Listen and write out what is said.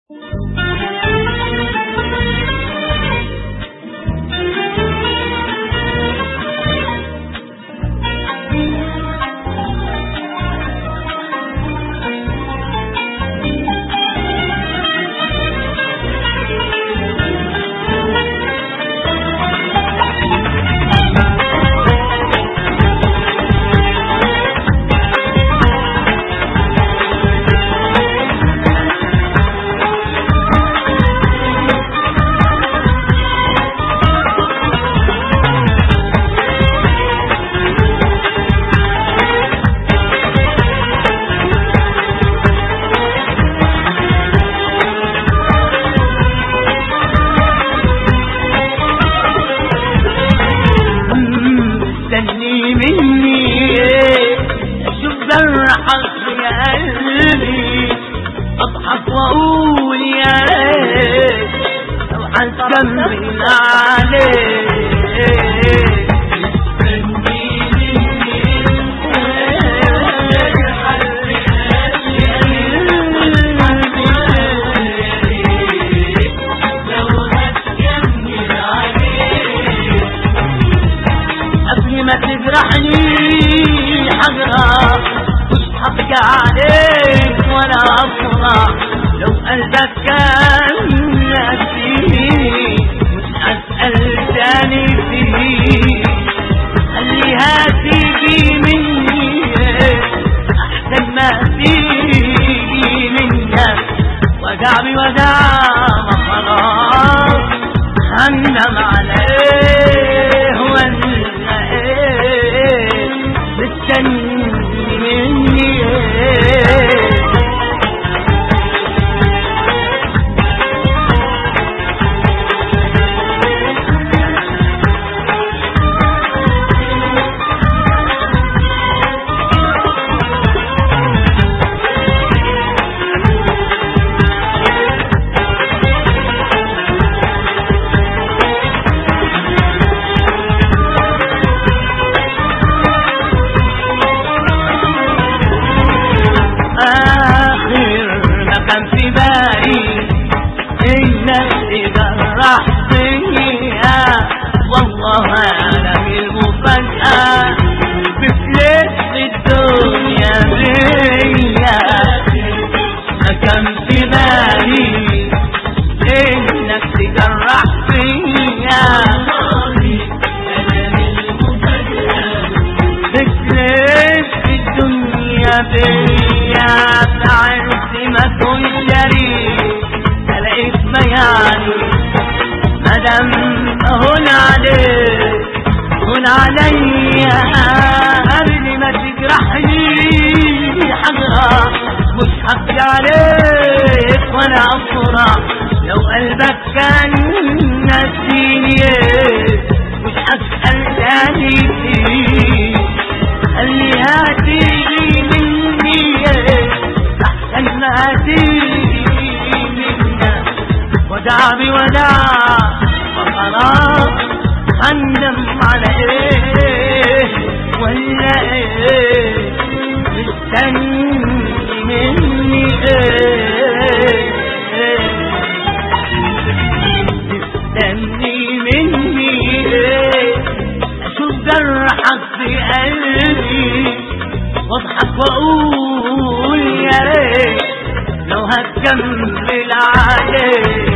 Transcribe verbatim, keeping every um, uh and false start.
اضحك واقول يا ريت لو هتكمل عليك قبل ما تجرحني حجرة مش هبكي عليك ولا افرح لو قلبك كان ناسيني مش هسأل تاني فيه خليها تيجي مني احسن ما تيجي منك وجع بوجع ما خلاص هندم عليه ولا ايه مستني مني ايه والله عالم المفاجأة بفلس الدنيا بيا ما كان في بالي انك تجرح فيا بفلس الدنيا بيا تعرف ما كنت جريء لقيت بياني مدام هون عليك هون عليا قبل ما تجرحني حجرة مش هبكي عليك وانا افرح لو قلبك كان ناسيني مش هسأل تاني فيه خليها تيجي مني احسن ما تيجي منك ودع بودع وخلاص هندم على ايه ولا ايه مستني مني ايه مستني مني ايه اشوف جرحك في قلبي واضحك واقول يا ريت لو هتكمل عليك